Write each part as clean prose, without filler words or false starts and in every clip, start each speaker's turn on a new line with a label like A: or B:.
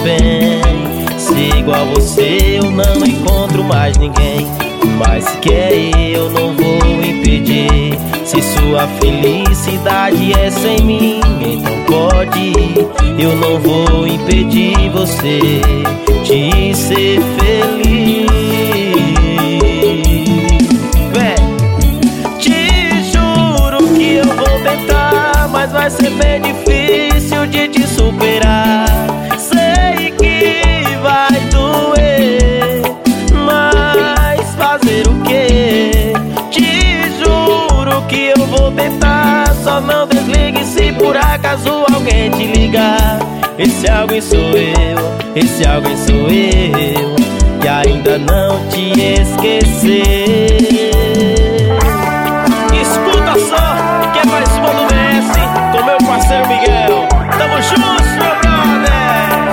A: bem. Se igual você eu não encontro mais ninguém. Mas se quer eu não vou impedir. Se sua felicidade é sem mim, então pode ir. Eu não vou impedir você de ser feliz. Te juro que eu vou tentar, mas vai ser bem difícil de te superar. Sei que vai doer, mas fazer o quê? Te juro que eu vou tentar. Só não desligue se por acaso alguém te ligar. Esse alguém sou eu, esse alguém sou eu, que ainda não te esqueceu. Escuta só, que é mais uma do MS, com meu parceiro Miguel. Tamo juntos, meu brother.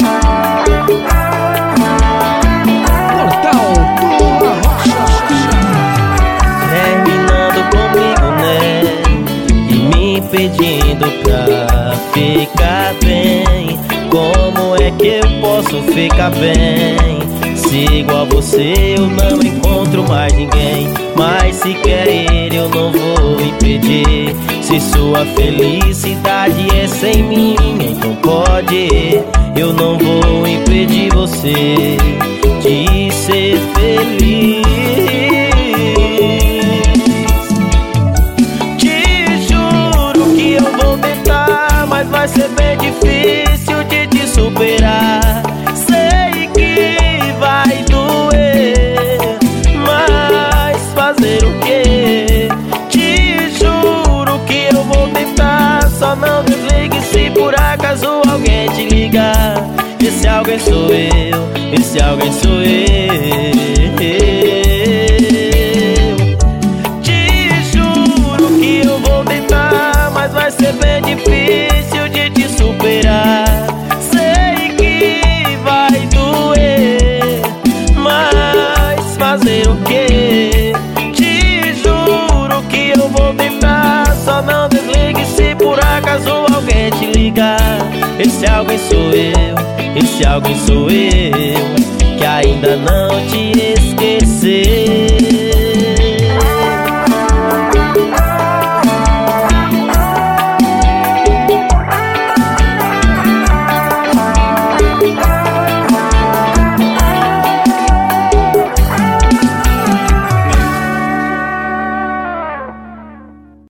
B: Portal do Arrocha.
A: Terminando comigo, né? E me pedindo pra ficar bem. Como é que eu posso ficar bem? Se igual você eu não encontro mais ninguém. Mas se quer ele eu não vou impedir. Se sua felicidade é sem mim, então pode ir. Eu não vou impedir você de ser feliz. Te juro que eu vou tentar, mas vai ser bem difícil de te superar. Sei que vai doer, mas fazer o quê? Te juro que eu vou tentar. Só não desligue se por acaso alguém te ligar. Esse alguém sou eu, esse alguém sou eu. Te juro que eu vou tentar, mas vai ser bem difícil de te superar. Sei que vai doer, mas fazer o quê? Te juro que eu vou tentar. Só não desligue se por acaso alguém te ligar. Esse alguém sou eu, esse alguém sou eu, que ainda não te esqueci.